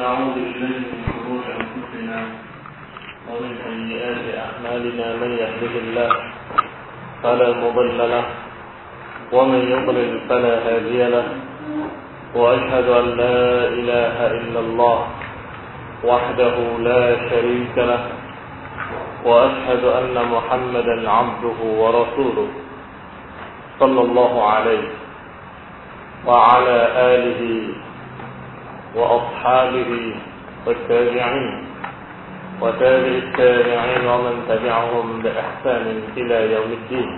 ونعوذ بالله من شرور أنفسنا ومن سيئات أعمالنا من يهده الله فلا مضل له ومن يضلل فلا هادي له وأشهد أن لا إله إلا الله وحده لا شريك له وأشهد أن محمدا عبده ورسوله صلى الله عليه وعلى آله وأصحابه والتابعين وتابع التابعين ومن تبعهم بإحسان إلى يوم الدين.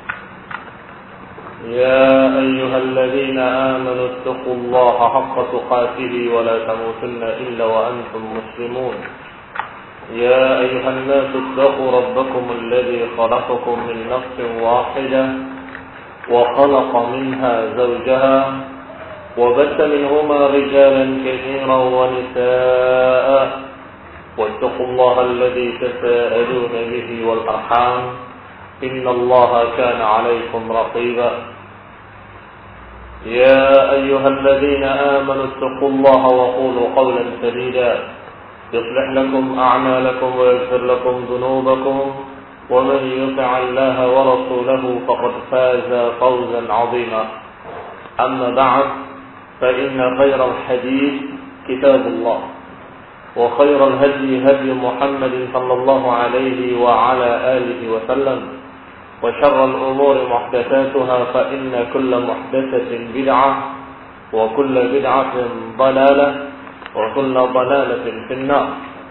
يا أيها الذين آمنوا اتقوا الله حق تقاته ولا تموتن إلا وأنتم مسلمون. يا أيها الناس اتقوا ربكم الذي خلقكم من نفس واحدة وخلق منها زوجها وبث منهما رجالا كثيرا ونساء واتقوا الله الذي تساءلون به والأرحام إن الله كان عليكم رقيبا. يا أيها الذين آمنوا اتقوا الله وقولوا قولا سديدا يصلح لكم أعمالكم ويغفر لكم ذنوبكم ومن يطع الله ورسوله فقد فاز فوزا عظيما. أما بعد فإن خير الحديث كتاب الله وخير الهدي هدي محمد صلى الله عليه وعلى آله وسلم وشر الأمور محدثاتها فإن كل محدثة بدعة وكل بدعة ضلالة وكل ضلالة في النار.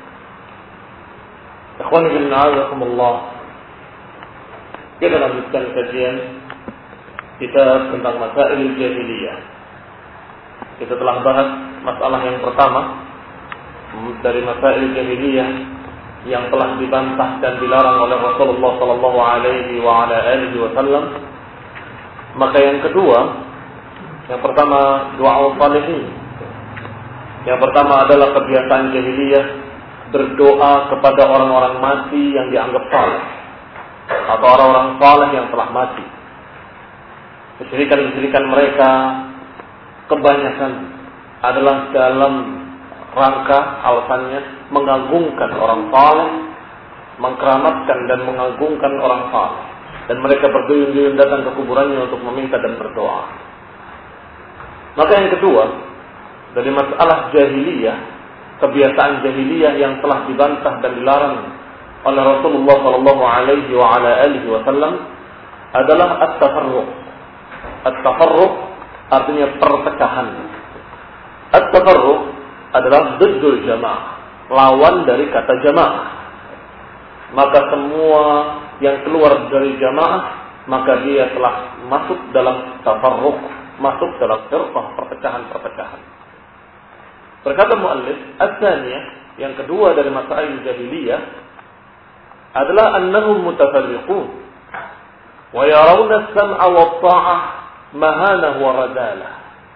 Ikhwani fillah, azakumullah. Kita lanjutkan kajian kita tentang masail jahiliyah. Kita telah bahas masalah yang pertama dari masail jahiliyah yang telah dibantah dan dilarang oleh Rasulullah sallallahu alaihi wa ala alihi wasallam. Maka yang kedua, yang pertama doa salihin. Yang pertama adalah kebiasaan jahiliyah berdoa kepada orang-orang mati yang dianggap saleh atau orang-orang saleh yang telah mati. Kesyirikan-kesyirikan mereka kebanyakan adalah dalam rangka alasannya mengagungkan orang saleh, mengkeramatkan dan mengagungkan orang saleh, dan mereka berduyun-duyun datang ke kuburannya untuk meminta dan berdoa. Maka yang kedua dari masalah jahiliyah, kebiasaan jahiliyah yang telah dibantah dan dilarang oleh Rasulullah sallallahu alaihi wa ala alihi wasallam adalah at-tafarruq. At-tafarruq artinya perpecahan. At-tafarruq adalah diddul jamaah, lawan dari kata jamaah. Maka semua yang keluar dari jamaah, maka dia telah masuk dalam tafarruq, masuk dalam firqah, perpecahan-perpecahan. Berkata muallif, ats-tsaniyah, yang kedua dari masail jahiliyah adalah annahum mutafarriqun wa yarawna as-sam'a wat-tha'ah mahanah wa radalah.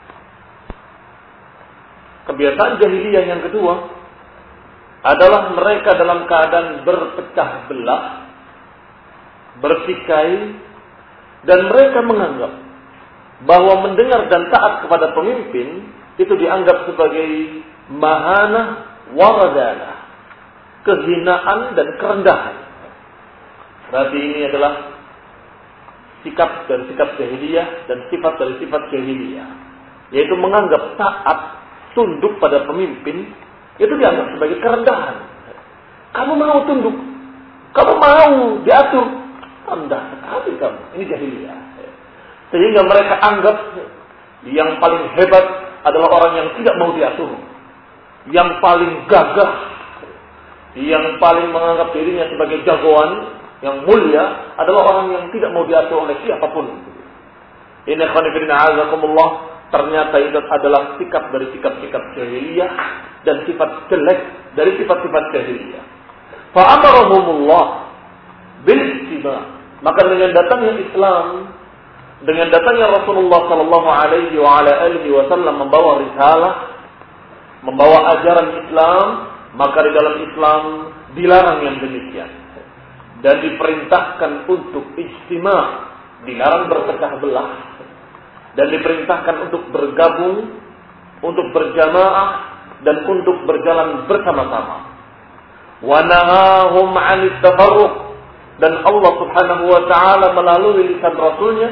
Kebiasaan jahiliyah yang kedua adalah mereka dalam keadaan berpecah belah, bertikai, dan mereka menganggap bahwa mendengar dan taat kepada pemimpin itu dianggap sebagai mahanah waradana, kehinaan dan kerendahan. Berarti ini adalah sikap dari sikap jahiliyah dan sifat dari sifat jahiliyah, yaitu menganggap taat, tunduk pada pemimpin itu dianggap sebagai kerendahan. Kamu mau tunduk, kamu mau diatur, rendah sekali kamu. Ini jahiliyah. Sehingga mereka anggap yang paling hebat adalah orang yang tidak mau diatur, yang paling gagah, yang paling menganggap dirinya sebagai jagoan, yang mulia adalah orang yang tidak mau diatur oleh siapapun. Ini khonifidina azakumullah, ternyata itu adalah sikap dari sikap-sikap jahiliyah dan sifat jelek dari sifat-sifat jahiliyah. Fa'amarahumullah bil ittiba'. Maka dengan datangnya Islam, dengan datangnya Rasulullah sallallahu alaihi wa ala alihi wasallam membawa risalah, membawa ajaran Islam, maka di dalam Islam dilarang yang demikian dan diperintahkan untuk ijtima', dilarang berpecah belah, dan diperintahkan untuk bergabung, untuk berjamaah dan untuk berjalan bersama-sama. Wa nahahum 'anit tafarruq, dan Allah Subhanahu wa taala melalui lisan Rasulnya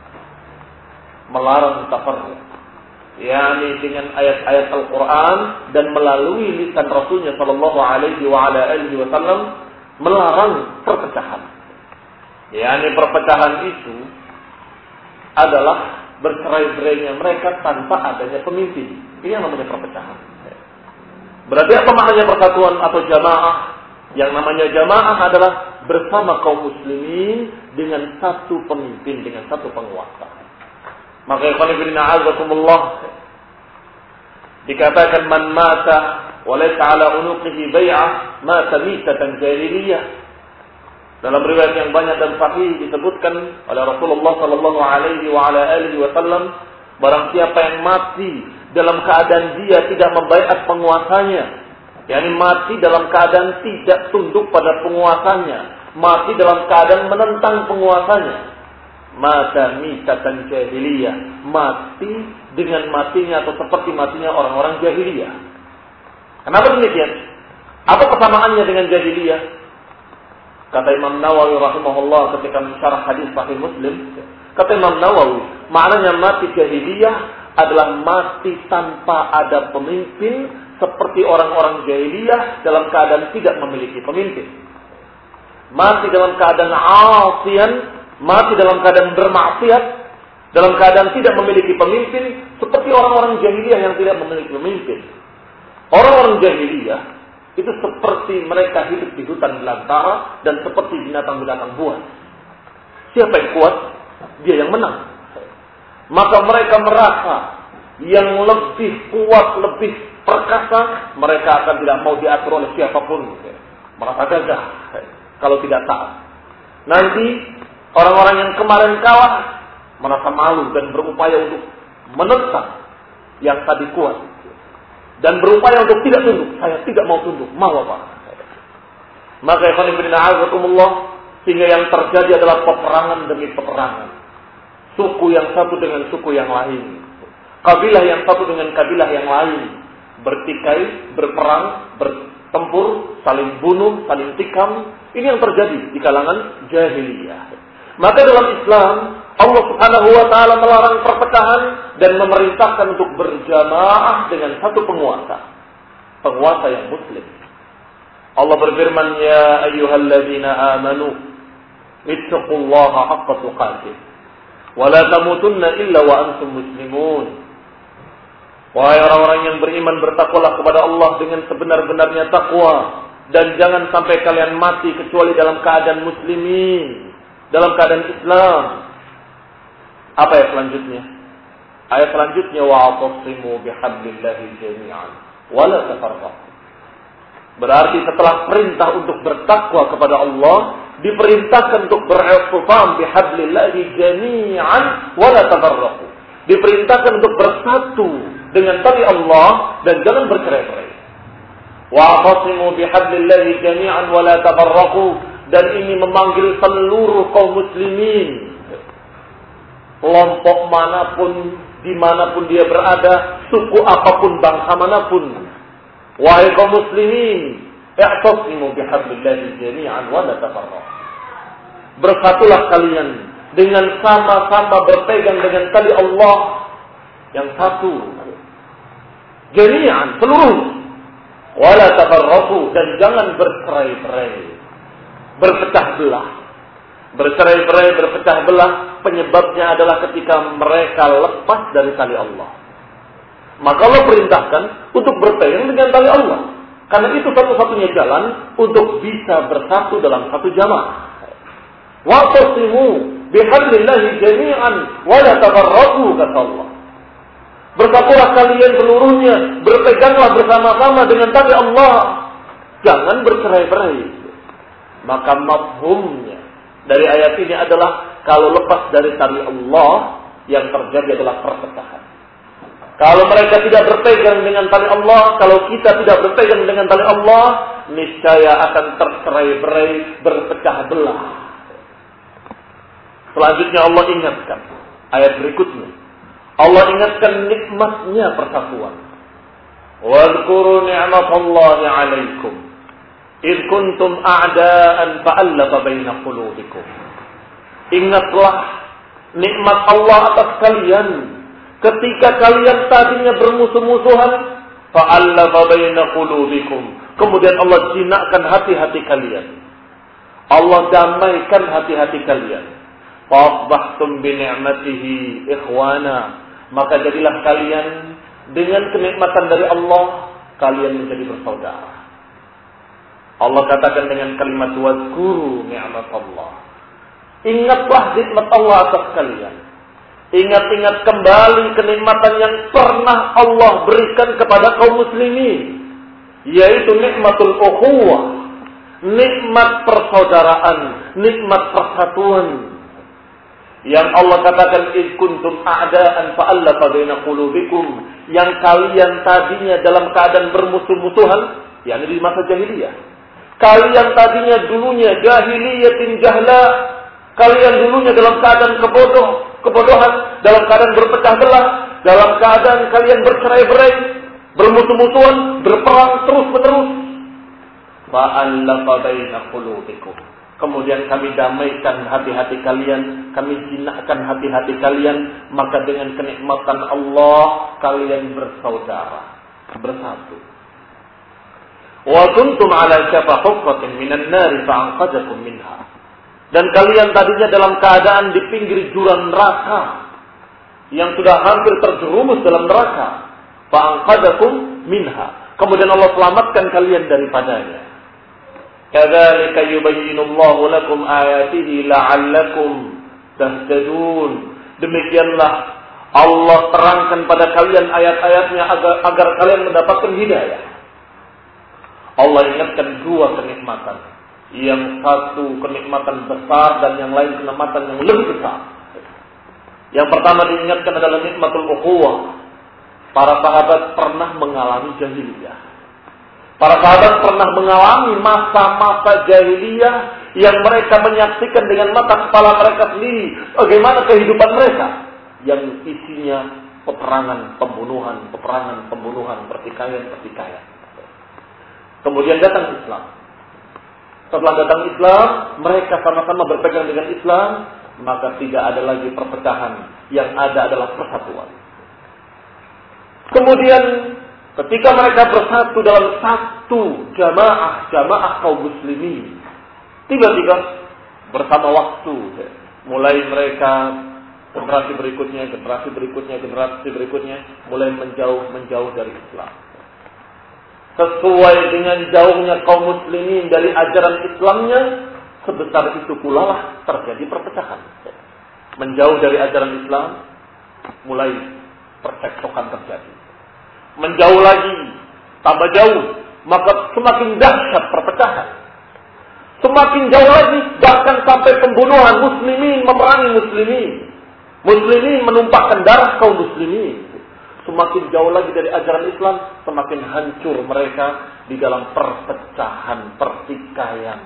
melarang tafarruq, yakni dengan ayat-ayat Al-Quran dan melalui lisan Rasulnya sallallahu alaihi wa ala alihi wasallam melarang perpecahan. Yakni perpecahan itu adalah bercerai-berainya mereka tanpa adanya pemimpin. Ini yang namanya perpecahan. Berarti apa maknanya persatuan atau jamaah? Yang namanya jamaah adalah bersama kaum muslimin dengan satu pemimpin, dengan satu penguasa. Maka ikhwan fillah a'azakumullah, dikatakan man mata wa laysa ala unuqihi bai'ah mata mitatan jahiliyah. Dalam riwayat yang banyak dan sahih disebutkan oleh Rasulullah sallallahu alaihi wa ala alihi wasallam, barang siapa yang mati dalam keadaan dia tidak membaiat penguasanya, yakni mati dalam keadaan tidak tunduk pada penguasanya, mati dalam keadaan menentang penguasanya, mata mitatan jahiliyah, mati dengan matinya atau seperti matinya orang-orang jahiliyah. Kenapa demikian? Apa persamaannya dengan jahiliyah? Kata Imam Nawawi rahimahullah ketika mensyarah hadis Sahih Muslim, kata Imam Nawawi, maknanya mati jahiliyah adalah mati tanpa ada pemimpin, seperti orang-orang jahiliyah dalam keadaan tidak memiliki pemimpin. Mati dalam keadaan asian, mati dalam keadaan bermaksiat, dalam keadaan tidak memiliki pemimpin, seperti orang-orang jahiliyah yang tidak memiliki pemimpin. Orang-orang jahiliyah itu seperti mereka hidup di hutan belantara dan seperti binatang-binatang buas. Siapa yang kuat, dia yang menang. Maka mereka merasa yang lebih kuat, lebih perkasa, mereka akan tidak mau diatur oleh siapapun. Merasa gagah kalau tidak taat. Nanti orang-orang yang kemarin kalah merasa malu dan berupaya untuk menentang yang tadi kuat. Dan berupaya untuk tidak tunduk. Saya tidak mau tunduk. Mau apa? Maka ikhwan fillah a'azakumullah, sehingga yang terjadi adalah peperangan demi peperangan. Suku yang satu dengan suku yang lain. Kabilah yang satu dengan kabilah yang lain. Bertikai, berperang, bertempur, saling bunuh, saling tikam. Ini yang terjadi di kalangan jahiliyah. Maka dalam Islam, Allah Subhanahu wa taala melarang perpecahan dan memerintahkan untuk berjamaah dengan satu penguasa. Penguasa yang muslim. Allah berfirman, "Ya ayyuhalladzina amanu, ittaqullaha haqqa tuqatih, wa la tamutunna illa wa antum muslimun." Wahai orang-orang yang beriman, bertakwalah kepada Allah dengan sebenar-benarnya takwa, dan jangan sampai kalian mati kecuali dalam keadaan muslimin, dalam keadaan Islam. Apa ayat selanjutnya? Ayat selanjutnya, wa'tasimu bihablillahi jami'an wa la tafarraqu. Berarti setelah perintah untuk bertakwa kepada Allah, diperintahkan untuk ber'istifam bihablillahi jami'an wa la tafarraqu. Diperintahkan untuk bersatu dengan tali Allah dan jangan bercerai-berai. Wa'tasimu bihablillahi jami'an wa la tafarraqu, dan ini memanggil seluruh kaum muslimin. Kelompok manapun, dimanapun dia berada, suku apapun, bangsa manapun. Wahai kaum muslimin, i'tasimu bihablillahi jami'an wa la tafarraqu. Bersatulah kalian dengan sama-sama berpegang dengan tali Allah yang satu. Jami'an, seluruh. Wa la tafarraqu, dan jangan bercerai-berai, berpecah belah. Bercerai-berai, berpecah belah, penyebabnya adalah ketika mereka lepas dari tali Allah. Maka Allah perintahkan untuk berpegang dengan tali Allah. Karena itu satu-satunya jalan untuk bisa bersatu dalam satu jamaah. Wa'tasimu bihablillahi jami'an wa la tafarraqu, kata Allah. Bersatulah kalian seluruhnya, berpeganglah bersama-sama dengan tali Allah. Jangan bercerai-berai. Maka mafhumnya dari ayat ini adalah kalau lepas dari tali Allah, yang terjadi adalah perpecahan. Kalau mereka tidak berpegang dengan tali Allah, kalau kita tidak berpegang dengan tali Allah, niscaya akan tercerai-berai, berpecah belah. Selanjutnya Allah ingatkan ayat berikutnya. Allah ingatkan nikmatnya persatuan. Wadhkuru ni'matallahi 'alaikum id kuntum a'daan fa'alafa baina qulubikum. Ingatlah nikmat Allah atas kalian ketika kalian tadinya bermusuh-musuhan, fa'alafa baina qulubikum. Kemudian Allah jinakkan hati-hati kalian. Allah damaikan hati-hati kalian. Fa'asbahtum bi ni'matihi ikhwana. Maka jadilah kalian dengan kenikmatan dari Allah, kalian menjadi bersaudara. Allah katakan dengan kalimat wazkuru ni'matallah. Ingatlah nikmat Allah atas kalian. Ingat-ingat kembali kenikmatan yang pernah Allah berikan kepada kaum muslimin, yaitu nikmatul ukhuwah, nikmat persaudaraan, nikmat persatuan. Yang Allah katakan id kuntum a'daan fa'alafa baina qulubikum, yang kalian tadinya dalam keadaan bermusuh-musuhan, yakni di masa jahiliyah. Kalian tadinya dulunya jahiliyatin jahla, kalian dulunya dalam keadaan kebodohan, dalam keadaan berpecah belah, dalam keadaan kalian bercerai-berai, bermusuh-musuhan, berperang terus-menerus. Fa'alafa baina qulubikum. Kemudian kami damaikan hati-hati kalian, kami jinakkan hati-hati kalian, maka dengan kenikmatan Allah kalian bersaudara, bersatu. Wa kuntum 'ala syafa hufratin minan nari fa'anqadhakum minha. Dan kalian tadinya dalam keadaan di pinggir jurang neraka yang sudah hampir terjerumus dalam neraka, fa'anqadhakum minha. Kemudian Allah selamatkan kalian daripadanya. Kadzalika yubayyinullahu lakum ayatihi la'allakum tahtadun. Demikianlah Allah terangkan pada kalian ayat-ayatnya agar kalian mendapatkan hidayah. Allah ingatkan dua kenikmatan. Yang satu kenikmatan besar dan yang lain kenikmatan yang lebih besar. Yang pertama diingatkan adalah nikmatul ukhuwah. Para sahabat pernah mengalami jahiliyah. Para sahabat pernah mengalami masa-masa jahiliyah yang mereka menyaksikan dengan mata kepala mereka sendiri bagaimana kehidupan mereka yang isinya peperangan, pembunuhan, pertikaian. Kemudian datang Islam. Setelah datang Islam, mereka sama-sama berpegang dengan Islam, maka tidak ada lagi perpecahan, yang ada adalah persatuan. Kemudian ketika mereka bersatu dalam satu jamaah kaum muslimin, tiba-tiba bersama waktu, mulai mereka generasi berikutnya mulai menjauh dari Islam. Sesuai dengan jauhnya kaum muslimin dari ajaran Islamnya, sebesar itu pula lah terjadi perpecahan. Menjauh dari ajaran Islam, mulai percekcokan terjadi. Menjauh lagi, tambah jauh, maka semakin dahsyat perpecahan. Semakin jauh lagi, bahkan sampai pembunuhan muslimin, memerangi muslimin. Muslimin menumpahkan darah kaum muslimin. Semakin jauh lagi dari ajaran Islam, semakin hancur mereka di dalam perpecahan, pertikaian.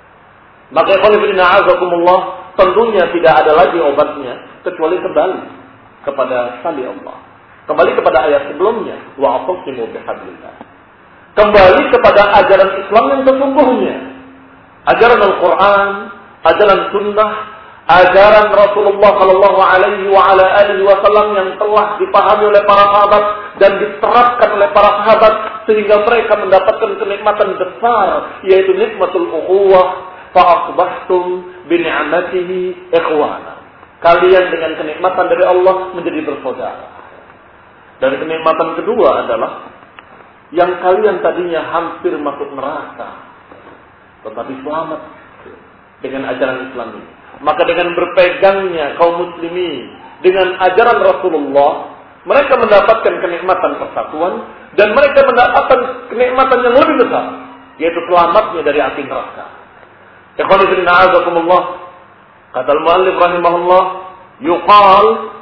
Maka azakumullah, tentunya tidak ada lagi obatnya kecuali kembali kepada tali Allah. Kembali kepada ayat sebelumnya, wa'tasimu bihablillah. Kembali kepada ajaran Islam yang sesungguhnya. Ajaran Al-Quran, ajaran Sunnah, ajaran Rasulullah sallallahu alaihi wa ala alihi wasallam yang telah dipahami oleh para sahabat dan diterapkan oleh para sahabat sehingga mereka mendapatkan kenikmatan besar, yaitu nikmatul ukhuwah, fa asbahtum bi ni'matihi ikhwana. Kalian dengan kenikmatan dari Allah menjadi bersaudara. Dan kenikmatan kedua adalah yang kalian tadinya hampir masuk neraka, tetapi selamat dengan ajaran Islam ini. Maka dengan berpegangnya kaum muslimin dengan ajaran Rasulullah, mereka mendapatkan kenikmatan persatuan dan mereka mendapatkan kenikmatan yang lebih besar, yaitu selamatnya dari api neraka. Ikhwan fillah a'azakumullah, kata al-muallif rahimahullah, yuqal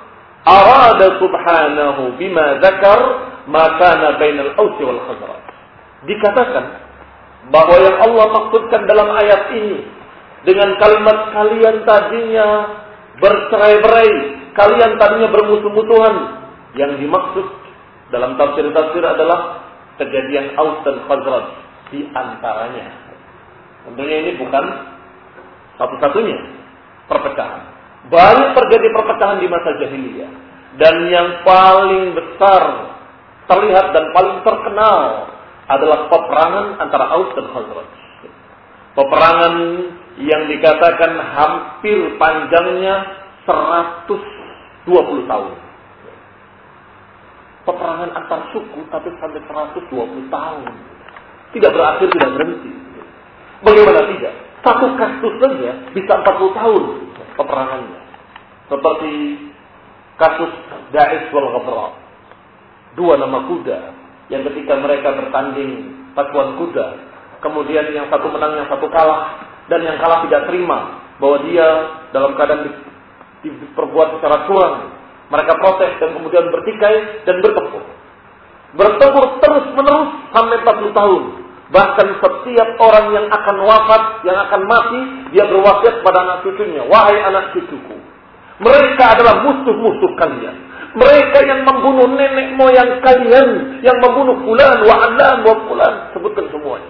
arada subhanahu bima dzakar ma kana bainal Aus wal Khazraj. Dikatakan bahwa yang Allah maksudkan dalam ayat ini dengan kalimat kalian tadinya bercerai-berai, kalian tadinya bermusuh-musuhan, yang dimaksud dalam tafsir-tafsir adalah kejadian Aus dan Khazraj di antaranya. Tentunya ini bukan satu-satunya perpecahan. Banyak terjadi perpecahan di masa jahiliyah. Dan yang paling besar terlihat dan paling terkenal adalah peperangan antara Aus dan Khazraj. Peperangan yang dikatakan hampir panjangnya 120 tahun. Peperangan antar suku tapi sampai 120 tahun. Tidak berakhir, tidak berhenti. Bagaimana tidak? Satu kasus saja bisa 40 tahun peperangannya. Seperti kasus Da'ish wal Ghabra. Dua nama kuda yang ketika mereka bertanding pacuan kuda, kemudian yang satu menang, yang satu kalah, dan yang kalah tidak terima bahwa dia dalam keadaan diperbuat secara curang. Mereka protes dan kemudian bertikai dan bertempur. Bertempur terus-menerus sampai 40 tahun. Bahkan setiap orang yang akan wafat, yang akan mati, dia berwasiat pada anak cucunya, wahai anak cucuku, mereka adalah musuh-musuh kalian. Mereka yang membunuh nenek moyang kalian, yang membunuh fulan wa alam wa fulan, sebutkan semuanya.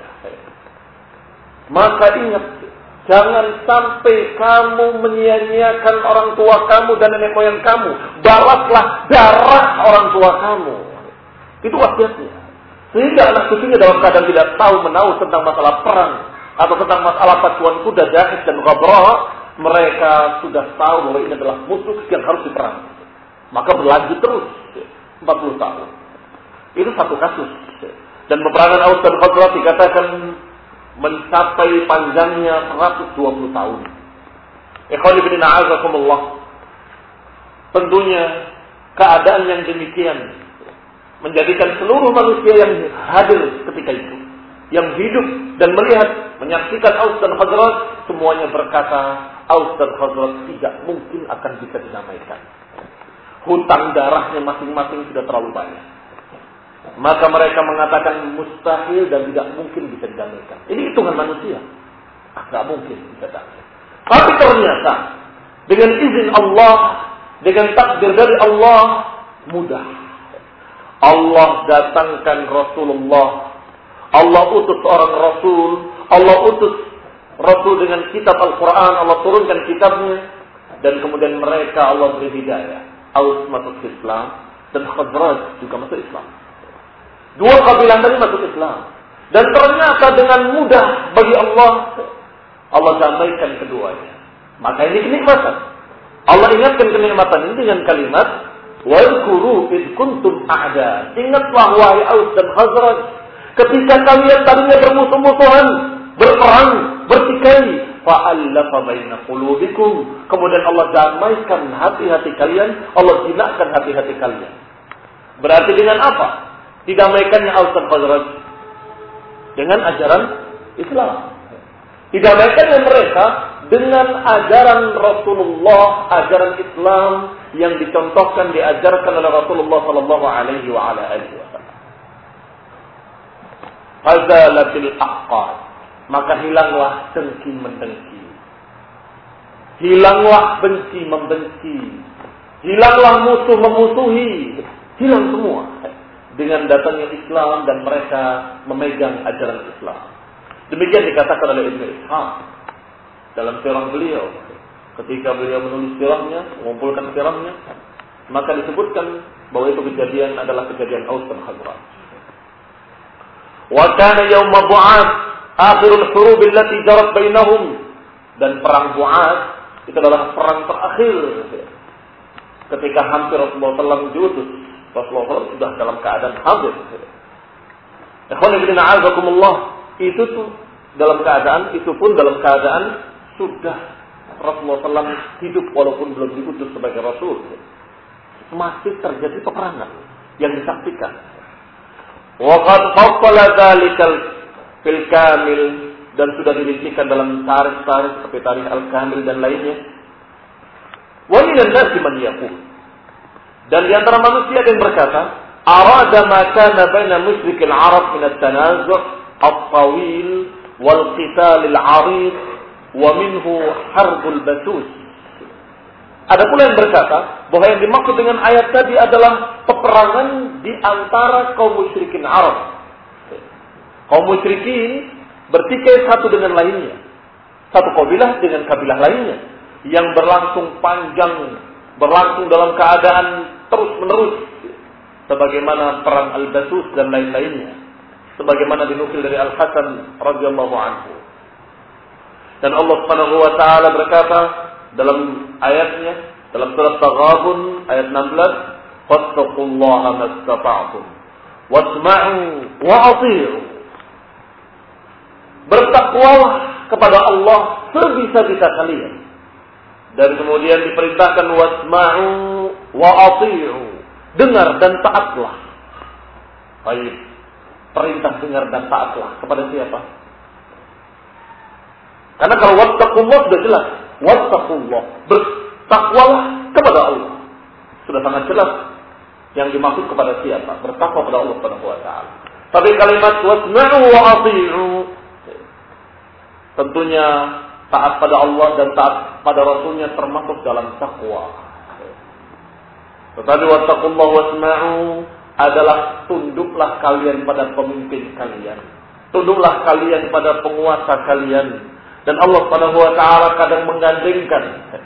Maka ingat, jangan sampai kamu menyia-nyiakan orang tua kamu dan nenek moyang kamu. Balaslah darah orang tua kamu. Itu wasiatnya. Sehingga anak cucunya dalam keadaan tidak tahu menahu tentang masalah perang atau tentang masalah pacuan kuda, Da'ish dan Ghabra, mereka sudah tahu bahwa ini adalah musuh yang harus diperang. Maka berlanjut terus 40 tahun. Itu satu kasus. Dan peperangan Aus dan Khazraj dikatakan mencapai panjangnya 120 tahun. Ikhwan fillah a'azakumullah. Tentunya keadaan yang demikian menjadikan seluruh manusia yang hadir ketika itu, yang hidup dan melihat, menyaksikan Aus dan Khazraj, semuanya berkata, Aus dan Khazraj tidak mungkin akan bisa didamaikan. Hutang darahnya masing-masing sudah terlalu banyak. Maka mereka mengatakan mustahil dan tidak mungkin bisa didamaikan. Ini hitungan manusia. Tidak mungkin bisa damai. Tapi ternyata dengan izin Allah, dengan takdir dari Allah, mudah. Allah datangkan Rasulullah. Allah utus seorang Rasul. Allah utus Rasul dengan kitab Al-Quran. Allah turunkan kitabnya. Dan kemudian mereka Allah beri hidayah. Aus masuk Islam dan Khazraj juga masuk Islam. Dua kabilah tadi masuk Islam. Dan ternyata dengan mudah bagi Allah, Allah damaikan keduanya. Maka ini kenikmatan. Allah ingatkan kenikmatan ini dengan kalimat Wadhkuru id kuntum a'da. Ingatlah wahai Aus dan Khazraj, ketika kalian tadinya bermusuh-musuhan, berperang, bertikai, fa'allafa baina qulubikum. Kemudian Allah damaikan hati-hati kalian, Allah jinakkan hati-hati kalian. Berarti dengan apa didamaikannya Aus dan Khazraj? Dengan ajaran Islam. Didamaikannya mereka dengan ajaran Rasulullah, ajaran Islam yang dicontohkan, diajarkan oleh Rasulullah sallallahu alaihi wa ala alihi wasallam. Fazalatil aqad. Maka hilanglah dengki mendengki. Hilanglah benci membenci. Hilanglah musuh memusuhi. Hilang semua. Dengan datangnya Islam dan mereka memegang ajaran Islam. Demikian dikatakan oleh Ibnu Ishaq dalam sirah beliau. Ketika beliau menulis sirahnya, mengumpulkan sirahnya, maka disebutkan bahwa itu kejadian adalah kejadian Aus dan Khazraj. Wa kana yauma Bu'ats akhirul hurub allati jarat bainahum, dan perang Bu'ats itu adalah perang terakhir ketika hampir Rasulullah SAW diutus. Rasulullah SAW sudah dalam keadaan hadir. Ikhwan fillah a'azakumullah, itu tuh dalam keadaan, itu pun dalam keadaan sudah Rasulullah SAW hidup walaupun belum diutus sebagai Rasul. Masih terjadi peperangan yang disaksikan. Wa qad fassala dzalikal fil kamil, dan sudah dirincikan dalam tarikh-tarikh seperti tarikh Al-Kamil dan lainnya. Wa minan nasi man yaqul, dan di antara manusia yang berkata, arada ma kana baina musyrikil Arab min at-tanazu' at-tawil wal qital al-'arid wa minhu harbul batus. Ada pula yang berkata bahwa yang dimaksud dengan ayat tadi adalah peperangan di antara kaum musyrikin Arab Kaum musyrikin bertikai satu dengan lainnya. Satu kabilah dengan kabilah lainnya. Yang berlangsung panjang, berlangsung dalam keadaan terus-menerus. Sebagaimana perang Al-Basus dan lain-lainnya. Sebagaimana dinukil dari Al-Hasan radhiyallahu anhu. Dan Allah Subhanahu wa taala berkata dalam ayatnya, dalam surat Taghabun ayat 16, "Fattaqullaha mastata'tum wasma'u wa athi'u." Bertakwalah kepada Allah sebisa-bisa kalian. Dan kemudian diperintahkan wasma'u wa athi'u. Dengar dan taatlah. Baik. Perintah dengar dan taatlah kepada siapa? Karena kalau wattaqullah sudah jelas. Wattaqullah. Bertakwalah kepada Allah. Sudah sangat jelas yang dimaksud kepada siapa? Bertakwa kepada Allah Subhanahu wa taala. Tapi kalimat wasma'u wa athi'u tentunya taat pada Allah dan taat pada Rasulnya termasuk dalam takwa. Tetapi wattaqullah wasma'u adalah tunduklah kalian pada pemimpin kalian. Tunduklah kalian pada penguasa kalian. Dan Allah Subhanahu wa taala kadang menggandengkan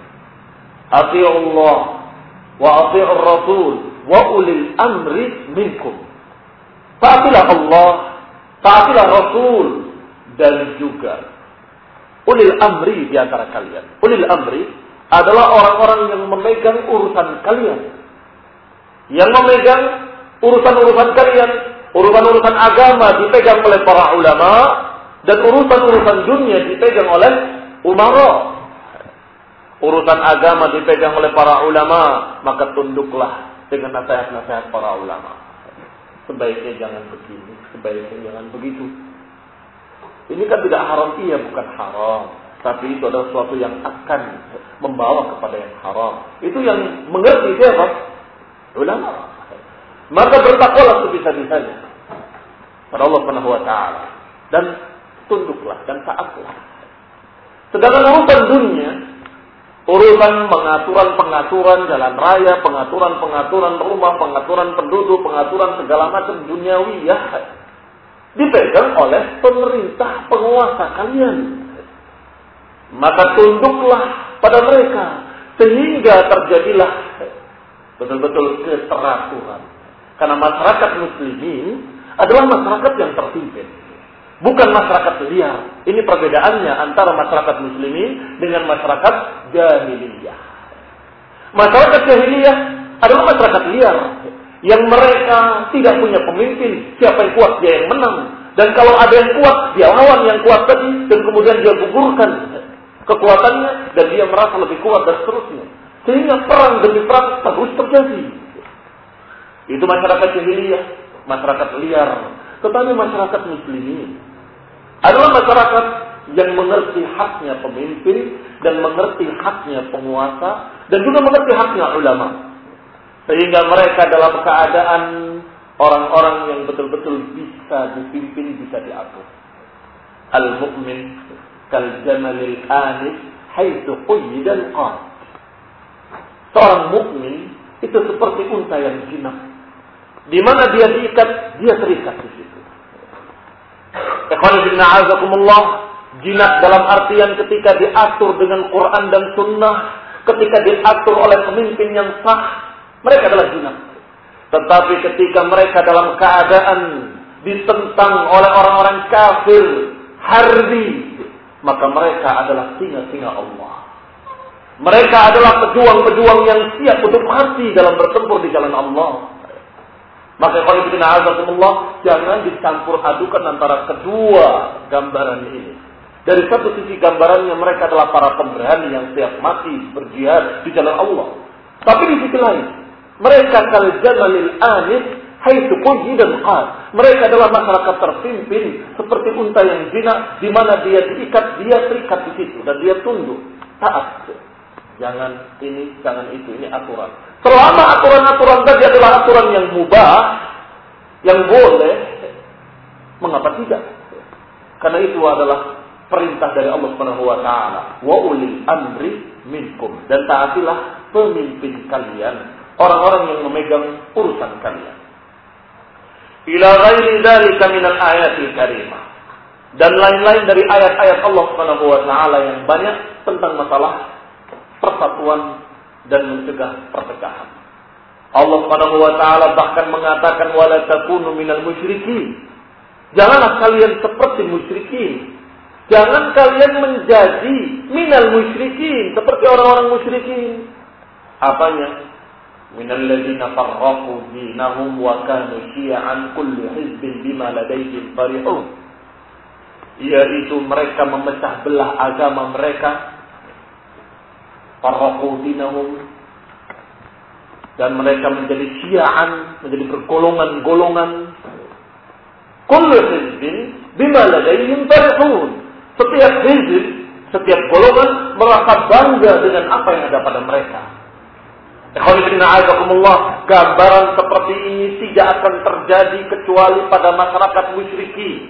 atii'ullah wa atii'ur rasul wa ulil amri minkum. Taatilah Allah, taatilah Rasul dan juga ulil amri di antara kalian. Ulil amri adalah orang-orang yang memegang urusan kalian. Yang memegang urusan-urusan kalian, urusan-urusan agama dipegang oleh para ulama dan urusan-urusan dunia dipegang oleh umara. Urusan agama dipegang oleh para ulama, maka tunduklah dengan nasihat-nasihat para ulama. Sebaiknya jangan begini, sebaiknya jangan begitu. Ini kan tidak haram, iya bukan haram. Tapi itu adalah sesuatu yang akan membawa kepada yang haram. Itu yang mengerti siapa? Ulama. Maka bertakwalah sebisa-bisanya pada Allah Subhanahu wa taala dan tunduklah dan taatlah. Sedangkan urusan dunia, urusan pengaturan jalan raya, pengaturan rumah, pengaturan penduduk, pengaturan segala macam duniawiyah dipegang oleh pemerintah penguasa kalian. Maka tunduklah pada mereka sehingga terjadilah betul-betul keteraturan. Karena masyarakat muslimin adalah masyarakat yang terpimpin. Bukan masyarakat liar. Ini perbedaannya antara masyarakat muslimin dengan masyarakat jahiliyah. Masyarakat jahiliyah adalah masyarakat liar. Yang mereka tidak punya pemimpin. Siapa yang kuat, dia yang menang. Dan kalau ada yang kuat, dia lawan yang kuat tadi. Dan kemudian dia gugurkan kekuatannya. Dan dia merasa lebih kuat dan seterusnya. Sehingga perang demi perang terus terjadi. Itu masyarakat jahiliyah. Masyarakat liar. Tetapi masyarakat muslimin adalah masyarakat yang mengerti haknya pemimpin dan mengerti haknya penguasa dan juga mengerti haknya ulama. Sehingga mereka dalam keadaan orang-orang yang betul-betul bisa dipimpin, bisa diatur. Al-mu'min kal jamalil anis haitsu quyidal qad. Seorang mukmin itu seperti unta yang jinak. Di mana dia diikat, dia terikat di situ. Ikhwan fillah azakumullah, jinak dalam artian ketika diatur dengan Quran dan Sunnah, ketika diatur oleh pemimpin yang sah, mereka adalah jinak. Tetapi ketika mereka dalam keadaan ditentang oleh orang-orang kafir, harbi, maka mereka adalah singa-singa Allah. Mereka adalah pejuang-pejuang yang siap untuk mati dalam bertempur di jalan Allah. Maka kalau kita na'azakumullah, jangan dicampur adukan antara kedua gambaran ini. Dari satu sisi gambarannya mereka adalah para pemberani yang siap mati berjihad di jalan Allah. Tapi di sisi lain, mereka kal jamalil anis haitsu quyidal qad. Mereka adalah masyarakat terpimpin seperti unta yang jinak di mana dia diikat, dia terikat di situ dan dia tunduk, taat. Jangan ini, jangan itu, ini aturan. Selama aturan-aturan tadi adalah aturan yang mubah, yang boleh, mengapa tidak? Karena itu adalah perintah dari Allah Subhanahu wa taala, wa ulil amri minkum, dan taatilah pemimpin kalian, orang-orang yang memegang urusan kalian. ila ghairi dzalika minal ayatil karimah. Dan lain-lain dari ayat-ayat Allah Subhanahu wa taala yang banyak tentang masalah persatuan dan mencegah perpecahan. Allah Subhanahu wa taala bahkan mengatakan wala takunu minal musyrikin. Janganlah kalian seperti musyrikin. Jangan kalian menjadi minal musyrikin, seperti orang-orang musyrikin. Apanya? Minal ladzina farraqu dinahum wa kanu syi'an kullu hizbin bima ladaihim farihun. Yaitu mereka memecah belah agama mereka. Farraqu dinahum, dan mereka menjadi syi'an, menjadi bergolongan-golongan. Kullu hizbin bima ladaihim farihun. Setiap hizb, setiap golongan merasa bangga dengan apa yang ada pada mereka. Gambaran seperti ini tidak akan terjadi kecuali pada masyarakat musyrikin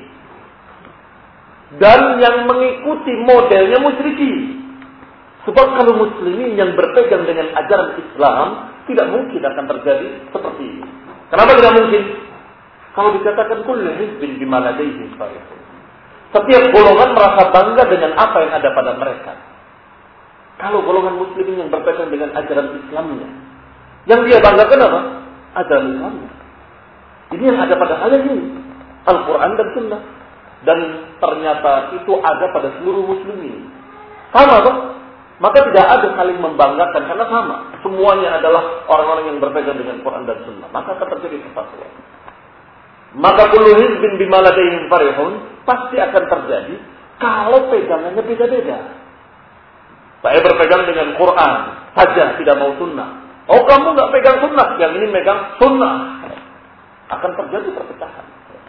dan yang mengikuti modelnya musyrikin. Sebab kalau muslimin yang berpegang dengan ajaran Islam tidak mungkin akan terjadi seperti ini. Kenapa tidak mungkin? Kalau dikatakan kullu hizbin bima ladaihim farihun. Setiap golongan merasa bangga dengan apa yang ada pada mereka. Kalau golongan muslimin yang berpegang dengan ajaran Islamnya, yang dia banggakan apa? Ajaran Islamnya. Ini yang ada pada ayat ini, Al-Quran dan Sunnah. Dan ternyata itu ada pada seluruh muslimin. Sama toh? Maka tidak ada saling membanggakan karena sama. Semuanya adalah orang-orang yang berpegang dengan Quran dan Sunnah. Maka akan terjadi persatuan. Maka kullu hizbin bima ladaihim farihun pasti akan terjadi kalau pegangannya beda-beda. Saya berpegang dengan Quran saja, tidak mau Sunnah. Oh, kamu nggak pegang Sunnah, yang ini megang Sunnah. Akan terjadi perpecahan.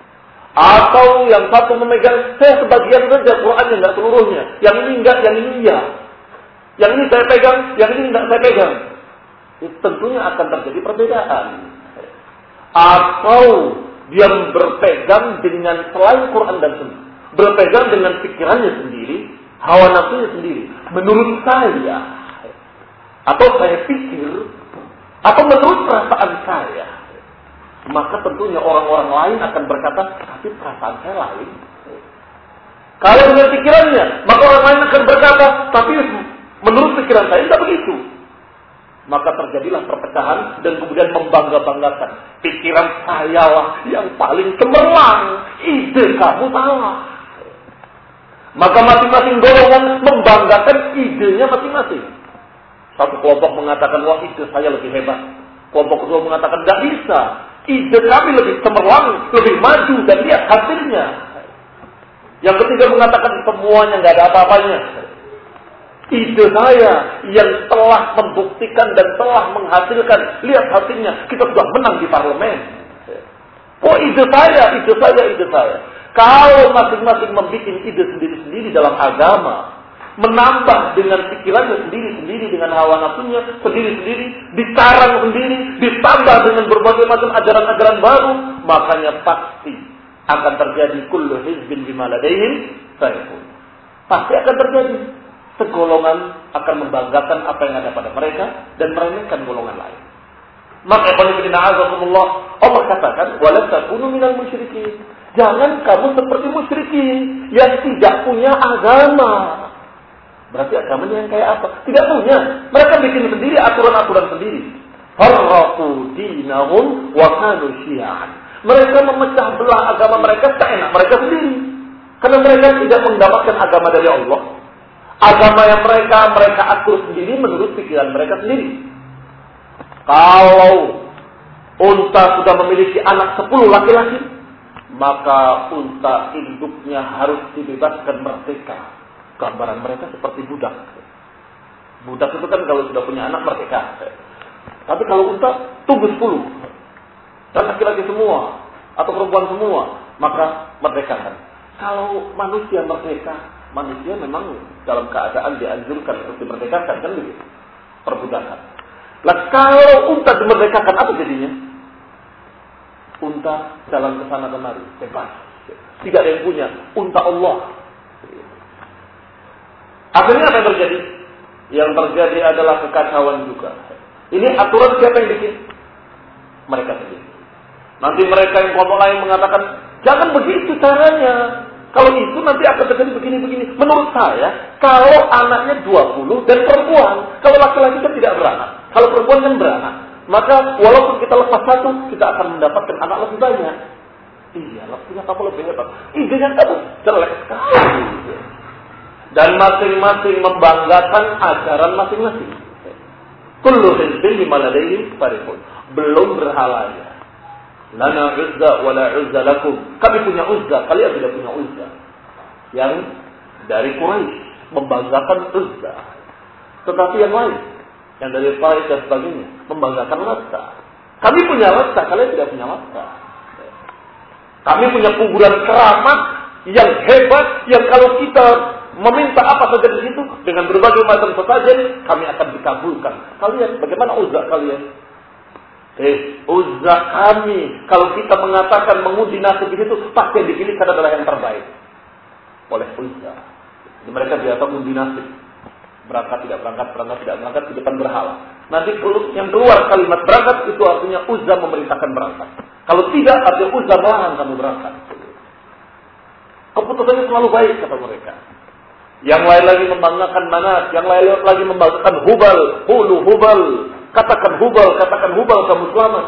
Atau yang satu memegang saya sebagian saja Qurannya, nggak seluruhnya. Yang ini enggak, yang ini iya. Yang ini saya pegang, yang ini enggak saya pegang. Itu tentunya akan terjadi perbedaan. Atau dia berpegang dengan selain Quran dan Sunnah, berpegang dengan pikirannya sendiri, hawa nafsunya sendiri. Menurut saya, atau saya pikir, atau menurut perasaan saya, maka tentunya orang-orang lain akan berkata, tapi perasaan saya lain. Kalau dengan pikirannya, maka orang lain akan berkata, tapi menurut pikiran saya tidak begitu. Maka terjadilah perpecahan dan kemudian membangga-banggakan. Pikiran saya lah yang paling cemerlang. Ide kamu salah. Maka masing-masing golongan membanggakan idenya masing-masing. Satu kelompok mengatakan, wah ide saya lebih hebat. Kelompok kedua mengatakan, tidak bisa. Ide kami lebih cemerlang, lebih maju dan lihat hasilnya. Yang ketiga mengatakan, semuanya nggak ada apa-apanya. Ide saya yang telah membuktikan dan telah menghasilkan. Lihat hasilnya, kita sudah menang di parlemen. Oh ide saya. Kalau masing-masing membuat ide sendiri-sendiri dalam agama, menambah dengan pikirannya sendiri-sendiri, dengan hawa nafsunya sendiri-sendiri, dikarang sendiri, ditambah dengan berbagai macam ajaran-ajaran baru, makanya pasti akan terjadi kullu hizbin bima ladaihim farihun. Pasti akan terjadi. Segolongan akan membanggakan apa yang ada pada mereka dan meremehkan golongan lain. Maka Allah katakan, wala takunu minal musyrikin. Jangan kamu seperti musyrikin yang tidak punya agama. Berarti agamanya yang kayak apa? Tidak punya. Mereka bikin sendiri aturan-aturan sendiri. Farraqu dinahum wa kanu syi'an. Mereka memecah belah agama mereka seenak mereka sendiri. Karena mereka tidak mendapatkan agama dari Allah. Agama yang mereka atur sendiri menurut pikiran mereka sendiri. Kalau unta sudah memiliki anak 10 laki-laki, maka unta induknya harus dibebaskan merdeka. Gambaran mereka seperti budak. Budak itu kan kalau sudah punya anak merdeka. Tapi kalau unta tunggu 10. Dan laki-laki semua atau perempuan semua, maka merdekakan. Kalau manusia merdeka, manusia memang dalam keadaan dianjurkan untuk dimerdekakan, kan begitu? Perbudakan. Lah kalau unta dimerdekakan, apa jadinya? Unta jalan ke sana kemari, bebas. Tidak ada yang punya. Unta Allah. Akhirnya apa yang terjadi? Yang terjadi adalah kekacauan juga. Ini aturan siapa yang bikin? Mereka sendiri. Nanti mereka yang kelompok lain mengatakan, jangan begitu caranya. Kalau itu nanti akan terjadi begini-begini. Menurut saya, kalau anaknya 20 dan perempuan, kalau laki-laki kan tidak beranak. Kalau perempuan kan beranak. Maka walaupun kita lepas satu, kita akan mendapatkan anak lebih banyak. Iya, punya kamu lebih hebat. Idenya kamu jelek sekali. Dan masing-masing membanggakan ajaran masing-masing. Kullu hizbin bima ladaihim farihun. Belum berhalanya. Lana uzza wa la uzza lakum. Kami punya uzza, kalian tidak punya uzza. Yang dari Quraisy membanggakan uzza. Tetapi yang lain, yang dari Taif dan sebagainya, membanggakan Latta. Kami punya Latta, kalian tidak punya Latta. Kami punya kuburan keramat yang hebat, yang kalau kita meminta apa saja di situ dengan berbagai macam sesajen, kami akan dikabulkan. Kalian, bagaimana uzza kalian? Uzza kami, kalau kita mengatakan menguji nasib di situ, pasti yang dipilihkan adalah yang terbaik oleh uzza. Jadi mereka biasa menguji nasib. Berangkat tidak berangkat, berangkat tidak berangkat, di depan berhala. Nanti yang keluar kalimat berangkat itu artinya uzza memerintahkan berangkat. Kalau tidak, artinya uzza melarang kamu berangkat. Keputusannya selalu baik, kata mereka. Yang lain lagi membanggakan Manat, yang lain lagi membanggakan Hubal, Hulu Hubal. Katakan Hubal kamu selamat.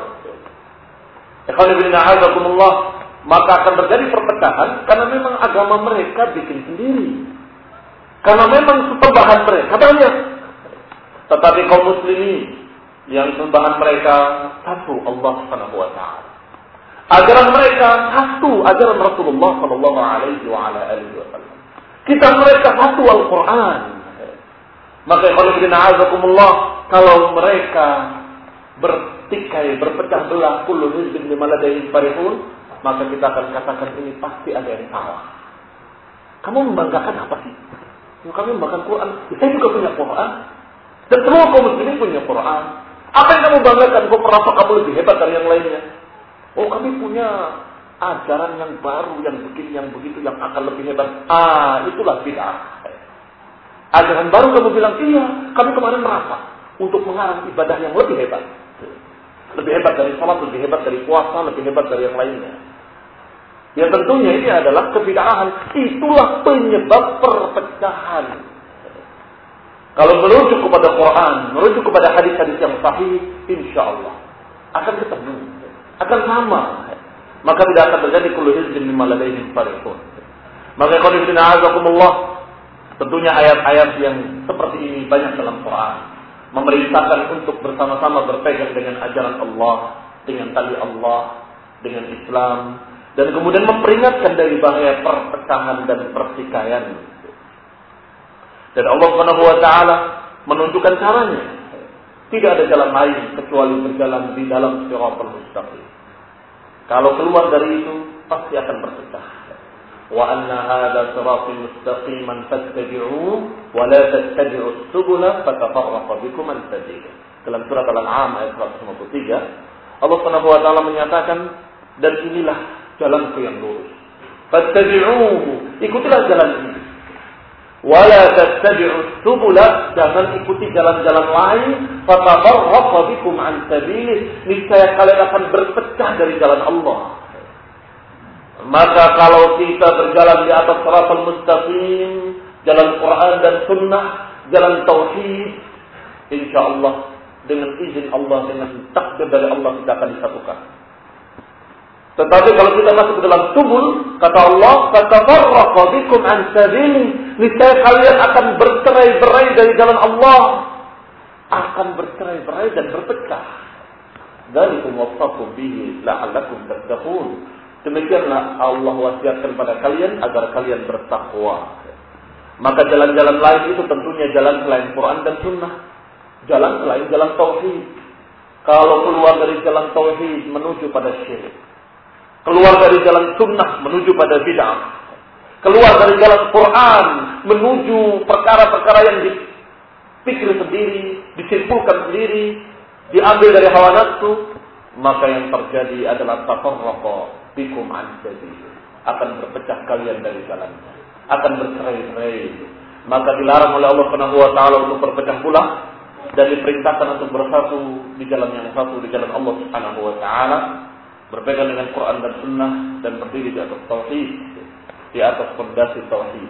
Ikhwanillah, maka akan terjadi perpecahan karena memang agama mereka bikin sendiri. Karena memang sembahan mereka banyak. Tetapi kaum muslimin yang sembahan mereka satu, Allah Subhanahu wa taala. Ajaran mereka satu, ajaran Rasulullah sallallahu alaihi wasallam. Kita mereka satu Al-Qur'an. Maka ikhwanillah, kalau mereka bertikai, berpecah belah, kullu hizbin bima ladaihim farihun, maka kita akan katakan ini pasti ada yang salah. Kamu membanggakan apa sih? Kami membanggakan Quran. Saya juga punya Quran. Dan semua kaum muslimin punya Quran. Apa yang kamu banggakan? Kau merasa kamu lebih hebat dari yang lainnya? Oh, kami punya ajaran yang baru, yang begini, yang begitu, yang akan lebih hebat. Itulah bid'ah. Ajaran baru kamu bilang, iya, kami kemarin merasa untuk mengarang ibadah yang lebih hebat. Lebih hebat dari salat, lebih hebat dari puasa, lebih hebat dari yang lainnya. Ya tentunya ini adalah kebid'ahan. Itulah penyebab perpecahan. Kalau merujuk kepada Quran, merujuk kepada hadis-hadis yang sahih, insya Allah akan ketemu, akan sama. Maka tidak akan terjadi kullu hizbin bima ladaihim farihun. Maka tentunya ayat-ayat yang seperti ini banyak dalam Quran. Memerintahkan untuk bersama-sama berpegang dengan ajaran Allah, dengan tali Allah, dengan Islam. Dan kemudian memperingatkan dari bahaya perpecahan dan pertikaian. Dan Allah Subhanahu wa taala menunjukkan caranya. Tidak ada jalan lain kecuali berjalan di dalam shiratal mustaqim. Kalau keluar dari itu pasti akan berpecah. Wa anna hadza shiratal mustaqiman fattabi'uhu wa la tattabi'us subula fatafarraqa bikum an sabilihi. Dalam surat Al-An'am ayat 153, Allah Subhanahu wa taala menyatakan, dan inilah jalanku yang lurus. Fattabi'uhu, ikutilah jalan ini. Wala tattabi'us subula, jangan ikuti jalan-jalan lain. Fatafarraqa bikum an sabilihi, niscaya kalian akan berpecah dari jalan Allah. Maka kalau kita berjalan di atas shiratal mustaqim, jalan Quran dan Sunnah, jalan tauhid, insyaallah dengan izin Allah, dengan takdir dari Allah kita akan disatukan. Tetapi kalau kita masuk ke dalam subul, kata Allah, fatafarraqa bikum an sabili, niscaya kalian akan bercerai-berai dari jalan Allah, akan bercerai-berai dan berpecah. Dzalikum wasaqum bihi la'allakum tattaqun. Demikianlah Allah wasiatkan pada kalian agar kalian bertakwa. Maka jalan-jalan lain itu tentunya jalan selain Quran dan Sunnah, jalan selain jalan tauhid. Kalau keluar dari jalan tauhid menuju pada syirik, keluar dari jalan sunnah menuju pada bid'ah, keluar dari jalan Quran menuju perkara-perkara yang dipikir sendiri, disimpulkan sendiri, diambil dari hawa nafsu, maka yang terjadi adalah tafarraqa bikum an sabili, akan berpecah kalian dari jalannya, akan bercerai-berai. Maka dilarang oleh Allah Subhanahu wa taala untuk berpecah belah dan diperintahkan untuk bersatu di jalan yang satu, di jalan Allah Subhanahu wa taala. berpegang dengan Quran dan Sunnah dan berdiri di atas tauhid, di atas fondasi tauhid.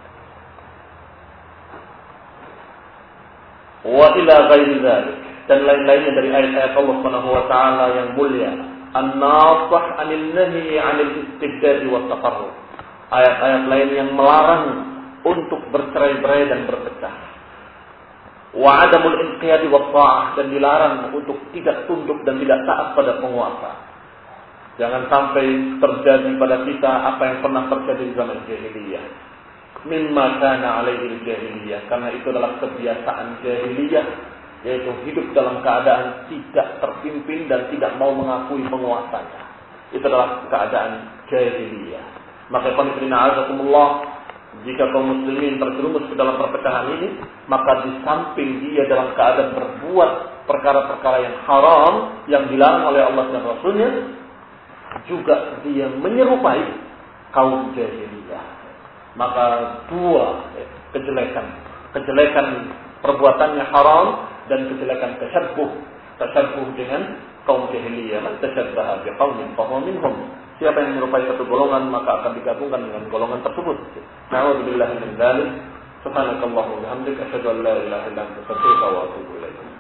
Wa ila ghairi dzalik, dan lain-lainnya dari ayat-ayat Allah Subhanahu wa taala yang mulia. An-nasah 'anil nahi 'anil istibdad wa tafarruq. Ayat-ayat lain yang melarang untuk bercerai-berai dan berpecah. Wa 'adamul inqiyad wa ta'ah, dan dilarang untuk tidak tunduk dan tidak taat pada penguasa. Jangan sampai terjadi pada kita apa yang pernah terjadi di zaman jahiliyah. Mimma kana alaihi jahiliyah, karena itu adalah kebiasaan jahiliyah, yaitu hidup dalam keadaan tidak terpimpin dan tidak mau mengakui penguasanya. Itu adalah keadaan jahiliyah. Maka qani'akumullah, jika kaum muslimin terjerumus ke dalam perpecahan ini, maka di samping dia dalam keadaan berbuat perkara-perkara yang haram yang dilarang oleh Allah dan Rasulnya, juga dia menyerupai kaum jahiliyah. Maka dua kejelekan perbuatannya haram dan kejelekan tashabbuh dengan kaum jahiliyah. Man tashabbaha biqaumin fahuwa minhum. Siapa yang menyerupai satu golongan maka akan digabungkan dengan golongan tersebut. Na'udzubillahi min dzalik. Subhanakallahumma wa bihamdika asyhadu an la ilaha illa anta astaghfiruka wa atubu ilaik.